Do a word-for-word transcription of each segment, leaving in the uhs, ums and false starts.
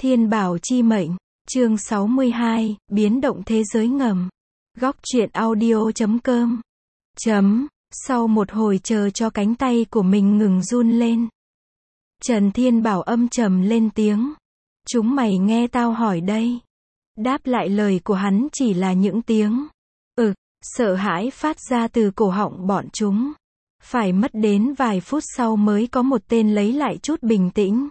Thiên Bảo Chi Mệnh, chương sáu mươi hai, biến động thế giới ngầm. Góc truyện audio chấm com. Chấm, sau một hồi chờ cho cánh tay của mình ngừng run lên. Trần Thiên Bảo âm trầm lên tiếng. Chúng mày nghe tao hỏi đây. Đáp lại lời của hắn chỉ là những tiếng ực, sợ hãi phát ra từ cổ họng bọn chúng. Phải mất đến vài phút sau mới có một tên lấy lại chút bình tĩnh.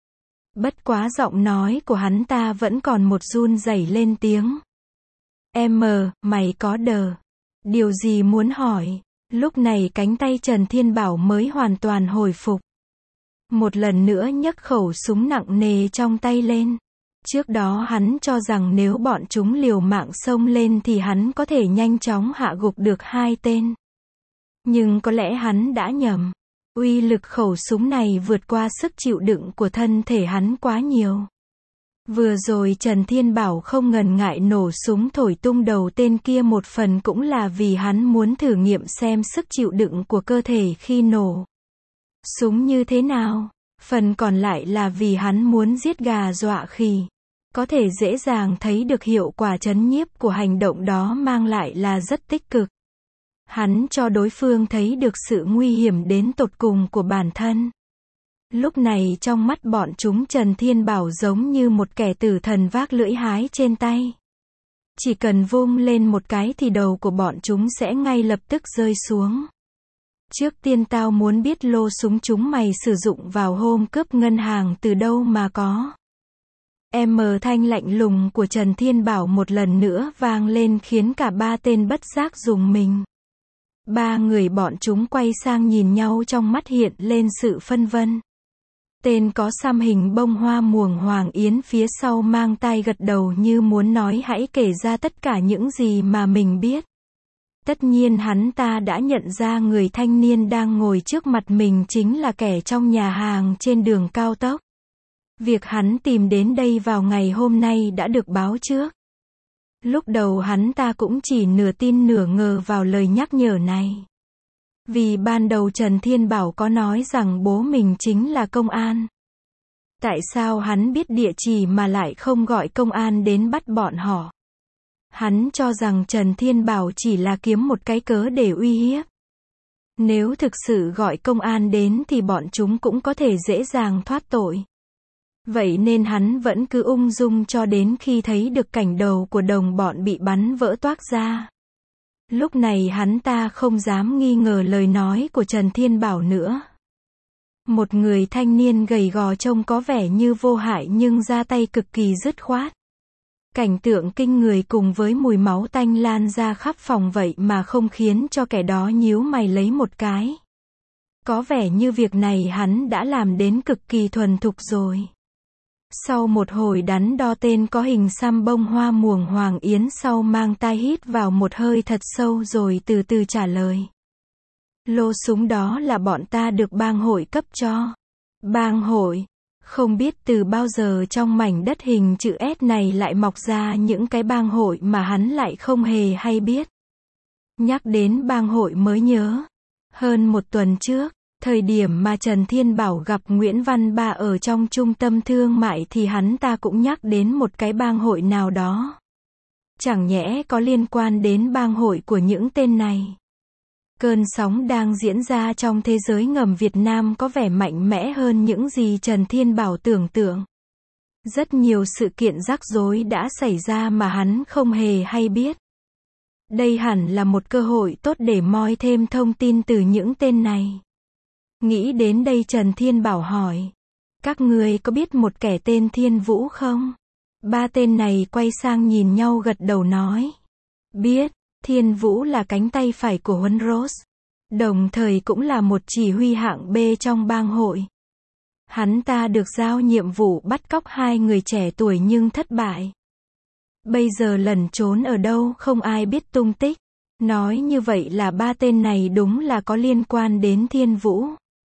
Bất quá giọng nói của hắn ta vẫn còn một run rẩy lên tiếng. Em, mày có đờ. Điều gì muốn hỏi? Lúc này cánh tay Trần Thiên Bảo mới hoàn toàn hồi phục. Một lần nữa nhấc khẩu súng nặng nề trong tay lên. Trước đó hắn cho rằng nếu bọn chúng liều mạng xông lên thì hắn có thể nhanh chóng hạ gục được hai tên. Nhưng có lẽ hắn đã nhầm. Uy lực khẩu súng này vượt qua sức chịu đựng của thân thể hắn quá nhiều. Vừa rồi Trần Thiên Bảo không ngần ngại nổ súng thổi tung đầu tên kia, một phần cũng là vì hắn muốn thử nghiệm xem sức chịu đựng của cơ thể khi nổ súng như thế nào. Phần còn lại là vì hắn muốn giết gà dọa khỉ. Có thể dễ dàng thấy được hiệu quả trấn nhiếp của hành động đó mang lại là rất tích cực. Hắn cho đối phương thấy được sự nguy hiểm đến tột cùng của bản thân. Lúc này trong mắt bọn chúng Trần Thiên Bảo giống như một kẻ tử thần vác lưỡi hái trên tay. Chỉ cần vung lên một cái thì đầu của bọn chúng sẽ ngay lập tức rơi xuống. Trước tiên tao muốn biết lô súng chúng mày sử dụng vào hôm cướp ngân hàng từ đâu mà có. Em thanh lạnh lùng của Trần Thiên Bảo một lần nữa vang lên khiến cả ba tên bất giác rùng mình. Ba người bọn chúng quay sang nhìn nhau, trong mắt hiện lên sự phân vân. Tên có xăm hình bông hoa muồng Hoàng Yến phía sau mang tai gật đầu như muốn nói hãy kể ra tất cả những gì mà mình biết. Tất nhiên hắn ta đã nhận ra người thanh niên đang ngồi trước mặt mình chính là kẻ trong nhà hàng trên đường cao tốc. Việc hắn tìm đến đây vào ngày hôm nay đã được báo trước. Lúc đầu hắn ta cũng chỉ nửa tin nửa ngờ vào lời nhắc nhở này. Vì ban đầu Trần Thiên Bảo có nói rằng bố mình chính là công an. Tại sao hắn biết địa chỉ mà lại không gọi công an đến bắt bọn họ? Hắn cho rằng Trần Thiên Bảo chỉ là kiếm một cái cớ để uy hiếp. Nếu thực sự gọi công an đến thì bọn chúng cũng có thể dễ dàng thoát tội. Vậy nên hắn vẫn cứ ung dung cho đến khi thấy được cảnh đầu của đồng bọn bị bắn vỡ toác ra. Lúc này hắn ta không dám nghi ngờ lời nói của Trần Thiên Bảo nữa. Một người thanh niên gầy gò trông có vẻ như vô hại nhưng ra tay cực kỳ dứt khoát. Cảnh tượng kinh người cùng với mùi máu tanh lan ra khắp phòng vậy mà không khiến cho kẻ đó nhíu mày lấy một cái. Có vẻ như việc này hắn đã làm đến cực kỳ thuần thục rồi. Sau một hồi đắn đo, tên có hình xăm bông hoa muồng Hoàng Yến sau mang tai hít vào một hơi thật sâu rồi từ từ trả lời. Lô súng đó là bọn ta được bang hội cấp cho. Bang hội? Không biết từ bao giờ trong mảnh đất hình chữ S này lại mọc ra những cái bang hội mà hắn lại không hề hay biết. Nhắc đến bang hội mới nhớ. Hơn một tuần trước, thời điểm mà Trần Thiên Bảo gặp Nguyễn Văn Ba ở trong trung tâm thương mại thì hắn ta cũng nhắc đến một cái bang hội nào đó. Chẳng nhẽ có liên quan đến bang hội của những tên này? Cơn sóng đang diễn ra trong thế giới ngầm Việt Nam có vẻ mạnh mẽ hơn những gì Trần Thiên Bảo tưởng tượng. Rất nhiều sự kiện rắc rối đã xảy ra mà hắn không hề hay biết. Đây hẳn là một cơ hội tốt để moi thêm thông tin từ những tên này. Nghĩ đến đây Trần Thiên Bảo hỏi. Các người có biết một kẻ tên Thiên Vũ không? Ba tên này quay sang nhìn nhau gật đầu nói. Biết, Thiên Vũ là cánh tay phải của Huấn Rose. Đồng thời cũng là một chỉ huy hạng B trong bang hội. Hắn ta được giao nhiệm vụ bắt cóc hai người trẻ tuổi nhưng thất bại. Bây giờ lẩn trốn ở đâu không ai biết tung tích. Nói như vậy là ba tên này đúng là có liên quan đến Thiên Vũ.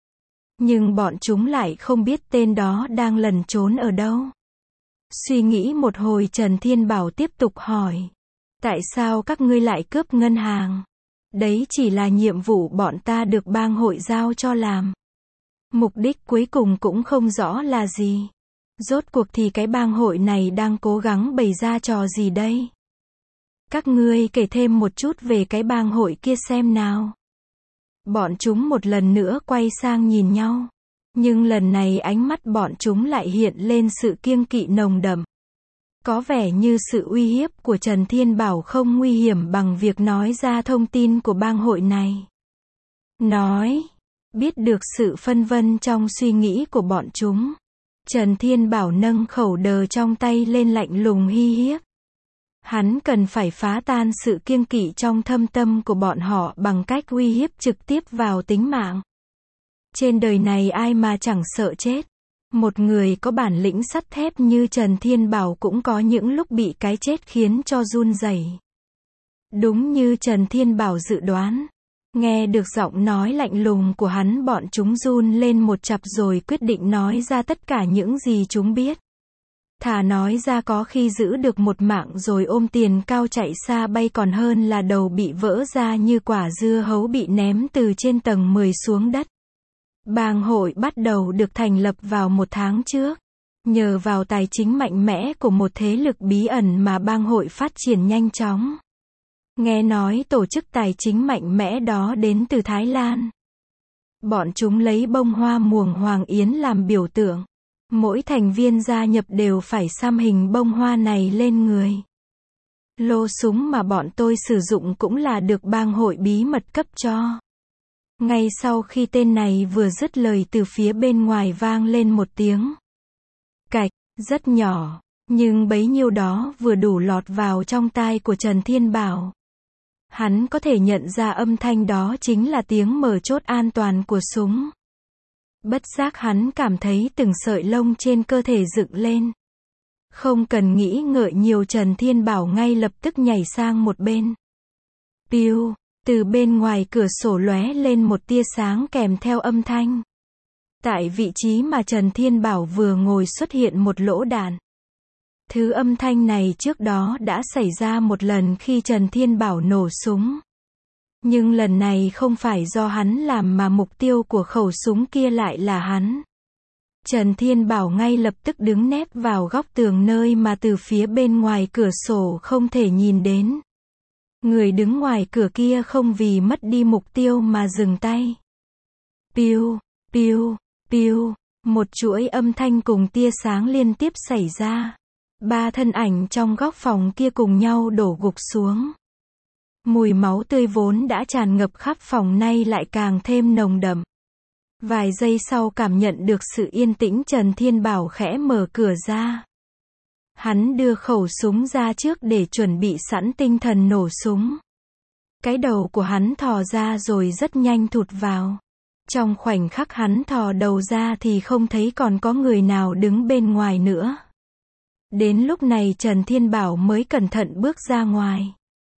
Nhưng bọn chúng lại không biết tên đó đang lẩn trốn ở đâu. Suy nghĩ một hồi Trần Thiên Bảo tiếp tục hỏi. Tại sao các ngươi lại cướp ngân hàng? Đấy chỉ là nhiệm vụ bọn ta được bang hội giao cho làm. Mục đích cuối cùng cũng không rõ là gì. Rốt cuộc thì cái bang hội này đang cố gắng bày ra trò gì đây? Các ngươi kể thêm một chút về cái bang hội kia xem nào. Bọn chúng một lần nữa quay sang nhìn nhau. Nhưng lần này ánh mắt bọn chúng lại hiện lên sự kiêng kỵ nồng đậm. Có vẻ như sự uy hiếp của Trần Thiên Bảo không nguy hiểm bằng việc nói ra thông tin của bang hội này. Nói, biết được sự phân vân trong suy nghĩ của bọn chúng. Trần Thiên Bảo nâng khẩu đờ trong tay lên lạnh lùng hi hiếp. Hắn cần phải phá tan sự kiêng kỵ trong thâm tâm của bọn họ bằng cách uy hiếp trực tiếp vào tính mạng. Trên đời này ai mà chẳng sợ chết. Một người có bản lĩnh sắt thép như Trần Thiên Bảo cũng có những lúc bị cái chết khiến cho run rẩy. Đúng như Trần Thiên Bảo dự đoán. Nghe được giọng nói lạnh lùng của hắn, bọn chúng run lên một chặp rồi quyết định nói ra tất cả những gì chúng biết. Thà nói ra có khi giữ được một mạng rồi ôm tiền cao chạy xa bay còn hơn là đầu bị vỡ ra như quả dưa hấu bị ném từ trên tầng mười xuống đất. Bang hội bắt đầu được thành lập vào một tháng trước. Nhờ vào tài chính mạnh mẽ của một thế lực bí ẩn mà bang hội phát triển nhanh chóng. Nghe nói tổ chức tài chính mạnh mẽ đó đến từ Thái Lan. Bọn chúng lấy bông hoa muồng hoàng yến làm biểu tượng. Mỗi thành viên gia nhập đều phải xăm hình bông hoa này lên người. Lô súng mà bọn tôi sử dụng cũng là được bang hội bí mật cấp cho. Ngay sau khi tên này vừa dứt lời, từ phía bên ngoài vang lên một tiếng cạch, rất nhỏ, nhưng bấy nhiêu đó vừa đủ lọt vào trong tai của Trần Thiên Bảo. Hắn có thể nhận ra âm thanh đó chính là tiếng mở chốt an toàn của súng. Bất giác hắn cảm thấy từng sợi lông trên cơ thể dựng lên. Không cần nghĩ ngợi nhiều, Trần Thiên Bảo ngay lập tức nhảy sang một bên. Piu, từ bên ngoài cửa sổ lóe lên một tia sáng kèm theo âm thanh. Tại vị trí mà Trần Thiên Bảo vừa ngồi xuất hiện một lỗ đạn. Thứ âm thanh này trước đó đã xảy ra một lần khi Trần Thiên Bảo nổ súng. Nhưng lần này không phải do hắn làm mà mục tiêu của khẩu súng kia lại là hắn. Trần Thiên Bảo ngay lập tức đứng nép vào góc tường nơi mà từ phía bên ngoài cửa sổ không thể nhìn đến. Người đứng ngoài cửa kia không vì mất đi mục tiêu mà dừng tay. Piu, piu, piu, một chuỗi âm thanh cùng tia sáng liên tiếp xảy ra. Ba thân ảnh trong góc phòng kia cùng nhau đổ gục xuống. Mùi máu tươi vốn đã tràn ngập khắp phòng nay lại càng thêm nồng đậm. Vài giây sau cảm nhận được sự yên tĩnh, Trần Thiên Bảo khẽ mở cửa ra. Hắn đưa khẩu súng ra trước để chuẩn bị sẵn tinh thần nổ súng. Cái đầu của hắn thò ra rồi rất nhanh thụt vào. Trong khoảnh khắc hắn thò đầu ra thì không thấy còn có người nào đứng bên ngoài nữa. Đến lúc này Trần Thiên Bảo mới cẩn thận bước ra ngoài.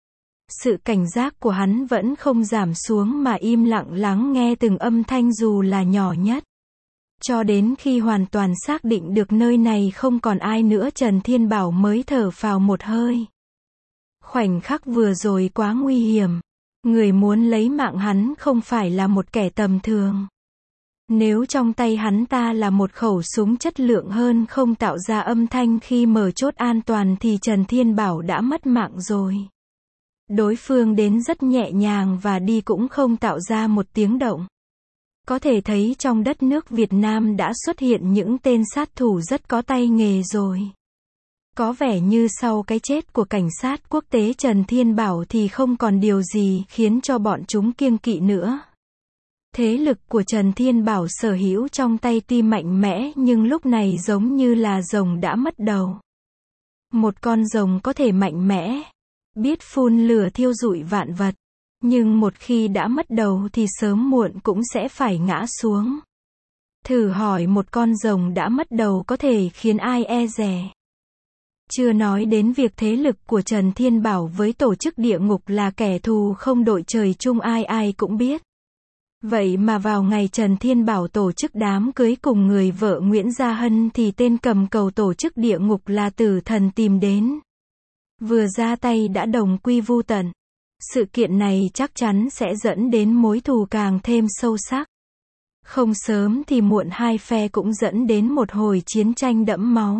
Sự cảnh giác của hắn vẫn không giảm xuống mà im lặng lắng nghe từng âm thanh dù là nhỏ nhất. Cho đến khi hoàn toàn xác định được nơi này không còn ai nữa, Trần Thiên Bảo mới thở phào một hơi. Khoảnh khắc vừa rồi quá nguy hiểm. Người muốn lấy mạng hắn không phải là một kẻ tầm thường. Nếu trong tay hắn ta là một khẩu súng chất lượng hơn không tạo ra âm thanh khi mở chốt an toàn thì Trần Thiên Bảo đã mất mạng rồi. Đối phương đến rất nhẹ nhàng và đi cũng không tạo ra một tiếng động. Có thể thấy trong đất nước Việt Nam đã xuất hiện những tên sát thủ rất có tay nghề rồi. Có vẻ như sau cái chết của cảnh sát quốc tế Trần Thiên Bảo thì không còn điều gì khiến cho bọn chúng kiêng kỵ nữa. Thế lực của Trần Thiên Bảo sở hữu trong tay tuy mạnh mẽ nhưng lúc này giống như là rồng đã mất đầu. Một con rồng có thể mạnh mẽ, biết phun lửa thiêu rụi vạn vật, nhưng một khi đã mất đầu thì sớm muộn cũng sẽ phải ngã xuống. Thử hỏi một con rồng đã mất đầu có thể khiến ai e dè. Chưa nói đến việc thế lực của Trần Thiên Bảo với tổ chức địa ngục là kẻ thù không đội trời chung, ai ai cũng biết. Vậy mà vào ngày Trần Thiên Bảo tổ chức đám cưới cùng người vợ Nguyễn Gia Hân thì tên cầm cầu tổ chức địa ngục là Tử Thần tìm đến. Vừa ra tay đã đồng quy vu tận. Sự kiện này chắc chắn sẽ dẫn đến mối thù càng thêm sâu sắc. Không sớm thì muộn hai phe cũng dẫn đến một hồi chiến tranh đẫm máu.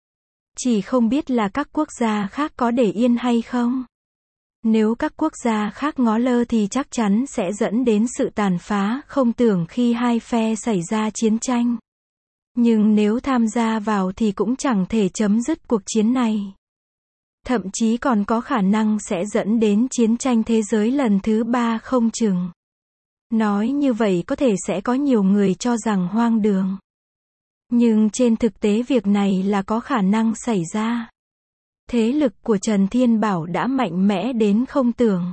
Chỉ không biết là các quốc gia khác có để yên hay không. Nếu các quốc gia khác ngó lơ thì chắc chắn sẽ dẫn đến sự tàn phá không tưởng khi hai phe xảy ra chiến tranh. Nhưng nếu tham gia vào thì cũng chẳng thể chấm dứt cuộc chiến này. Thậm chí còn có khả năng sẽ dẫn đến chiến tranh thế giới lần thứ ba không chừng. Nói như vậy có thể sẽ có nhiều người cho rằng hoang đường. Nhưng trên thực tế việc này là có khả năng xảy ra. Thế lực của Trần Thiên Bảo đã mạnh mẽ đến không tưởng.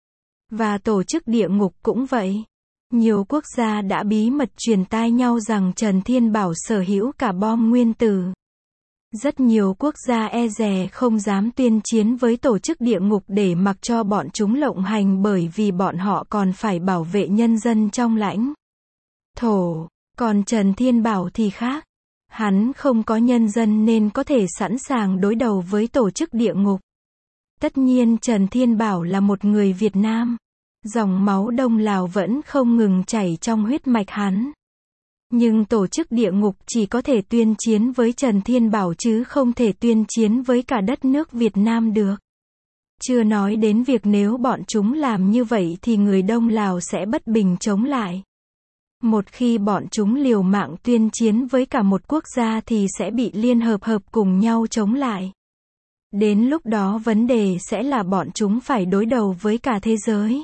Và tổ chức địa ngục cũng vậy. Nhiều quốc gia đã bí mật truyền tai nhau rằng Trần Thiên Bảo sở hữu cả bom nguyên tử. Rất nhiều quốc gia e dè không dám tuyên chiến với tổ chức địa ngục để mặc cho bọn chúng lộng hành bởi vì bọn họ còn phải bảo vệ nhân dân trong lãnh thổ. Còn Trần Thiên Bảo thì khác. Hắn không có nhân dân nên có thể sẵn sàng đối đầu với tổ chức địa ngục. Tất nhiên Trần Thiên Bảo là một người Việt Nam. Dòng máu Đông Lào vẫn không ngừng chảy trong huyết mạch hắn. Nhưng tổ chức địa ngục chỉ có thể tuyên chiến với Trần Thiên Bảo chứ không thể tuyên chiến với cả đất nước Việt Nam được. Chưa nói đến việc nếu bọn chúng làm như vậy thì người Đông Lào sẽ bất bình chống lại. Một khi bọn chúng liều mạng tuyên chiến với cả một quốc gia thì sẽ bị liên hợp hợp cùng nhau chống lại. Đến lúc đó vấn đề sẽ là bọn chúng phải đối đầu với cả thế giới.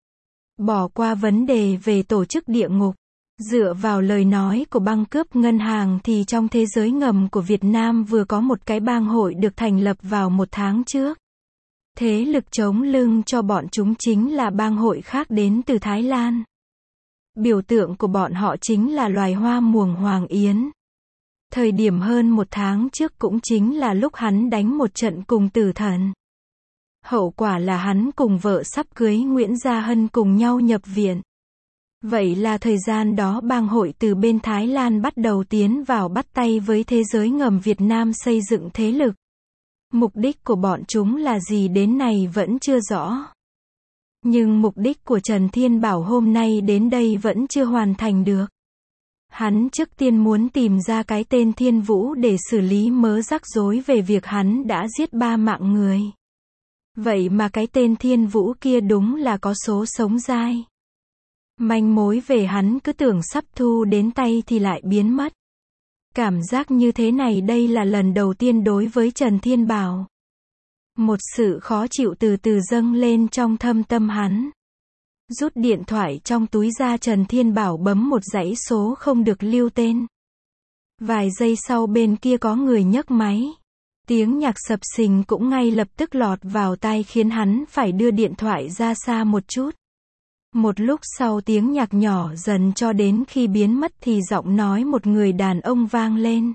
Bỏ qua vấn đề về tổ chức địa ngục. Dựa vào lời nói của băng cướp ngân hàng thì trong thế giới ngầm của Việt Nam vừa có một cái bang hội được thành lập vào một tháng trước. Thế lực chống lưng cho bọn chúng chính là bang hội khác đến từ Thái Lan. Biểu tượng của bọn họ chính là loài hoa muồng hoàng yến. Thời điểm hơn một tháng trước cũng chính là lúc hắn đánh một trận cùng tử thần. Hậu quả là hắn cùng vợ sắp cưới Nguyễn Gia Hân cùng nhau nhập viện. Vậy là thời gian đó bang hội từ bên Thái Lan bắt đầu tiến vào bắt tay với thế giới ngầm Việt Nam xây dựng thế lực. Mục đích của bọn chúng là gì đến nay vẫn chưa rõ. Nhưng mục đích của Trần Thiên Bảo hôm nay đến đây vẫn chưa hoàn thành được. Hắn trước tiên muốn tìm ra cái tên Thiên Vũ để xử lý mớ rắc rối về việc hắn đã giết ba mạng người. Vậy mà cái tên Thiên Vũ kia đúng là có số sống dai. Manh mối về hắn cứ tưởng sắp thu đến tay thì lại biến mất. Cảm giác như thế này đây là lần đầu tiên đối với Trần Thiên Bảo. Một sự khó chịu từ từ dâng lên trong thâm tâm hắn. Rút điện thoại trong túi ra Trần Thiên Bảo bấm một dãy số không được lưu tên. Vài giây sau bên kia có người nhấc máy. Tiếng nhạc sập sình cũng ngay lập tức lọt vào tai khiến hắn phải đưa điện thoại ra xa một chút. Một lúc sau tiếng nhạc nhỏ dần cho đến khi biến mất thì giọng nói một người đàn ông vang lên.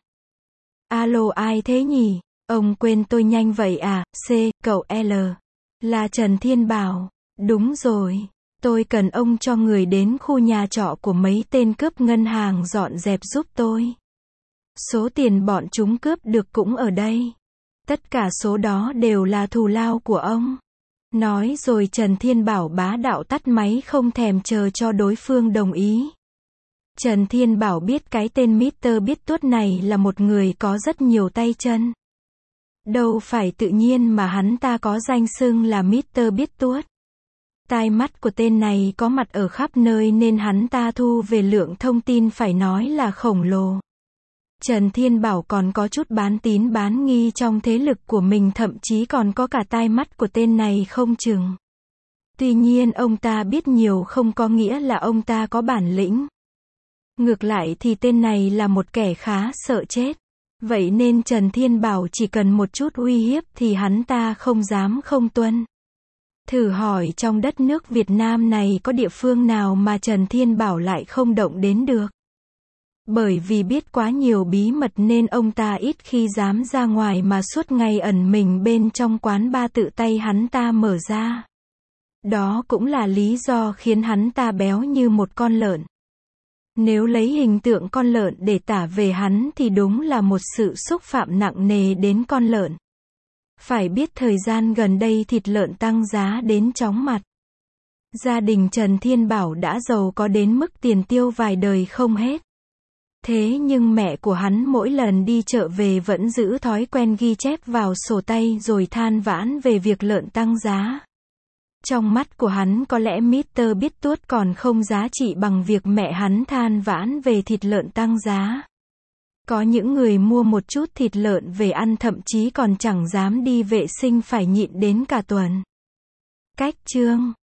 Alo ai thế nhỉ? Ông quên tôi nhanh vậy à? C, cậu L. Là Trần Thiên Bảo. Đúng rồi. Tôi cần ông cho người đến khu nhà trọ của mấy tên cướp ngân hàng dọn dẹp giúp tôi. Số tiền bọn chúng cướp được cũng ở đây. Tất cả số đó đều là thù lao của ông. Nói rồi Trần Thiên Bảo bá đạo tắt máy không thèm chờ cho đối phương đồng ý. Trần Thiên Bảo biết cái tên mít tơ Biết Tuốt này là một người có rất nhiều tay chân. Đâu phải tự nhiên mà hắn ta có danh xưng là mít tơ Biết Tuốt. Tai mắt của tên này có mặt ở khắp nơi nên hắn ta thu về lượng thông tin phải nói là khổng lồ. Trần Thiên Bảo còn có chút bán tín bán nghi trong thế lực của mình, thậm chí còn có cả tai mắt của tên này không chừng. Tuy nhiên ông ta biết nhiều không có nghĩa là ông ta có bản lĩnh. Ngược lại thì tên này là một kẻ khá sợ chết. Vậy nên Trần Thiên Bảo chỉ cần một chút uy hiếp thì hắn ta không dám không tuân. Thử hỏi trong đất nước Việt Nam này có địa phương nào mà Trần Thiên Bảo lại không động đến được. Bởi vì biết quá nhiều bí mật nên ông ta ít khi dám ra ngoài mà suốt ngày ẩn mình bên trong quán bar tự tay hắn ta mở ra. Đó cũng là lý do khiến hắn ta béo như một con lợn. Nếu lấy hình tượng con lợn để tả về hắn thì đúng là một sự xúc phạm nặng nề đến con lợn. Phải biết thời gian gần đây thịt lợn tăng giá đến chóng mặt. Gia đình Trần Thiên Bảo đã giàu có đến mức tiền tiêu vài đời không hết. Thế nhưng mẹ của hắn mỗi lần đi chợ về vẫn giữ thói quen ghi chép vào sổ tay rồi than vãn về việc lợn tăng giá. Trong mắt của hắn có lẽ mít tơ Bít Tuốt còn không giá trị bằng việc mẹ hắn than vãn về thịt lợn tăng giá. Có những người mua một chút thịt lợn về ăn thậm chí còn chẳng dám đi vệ sinh phải nhịn đến cả tuần. Cách chương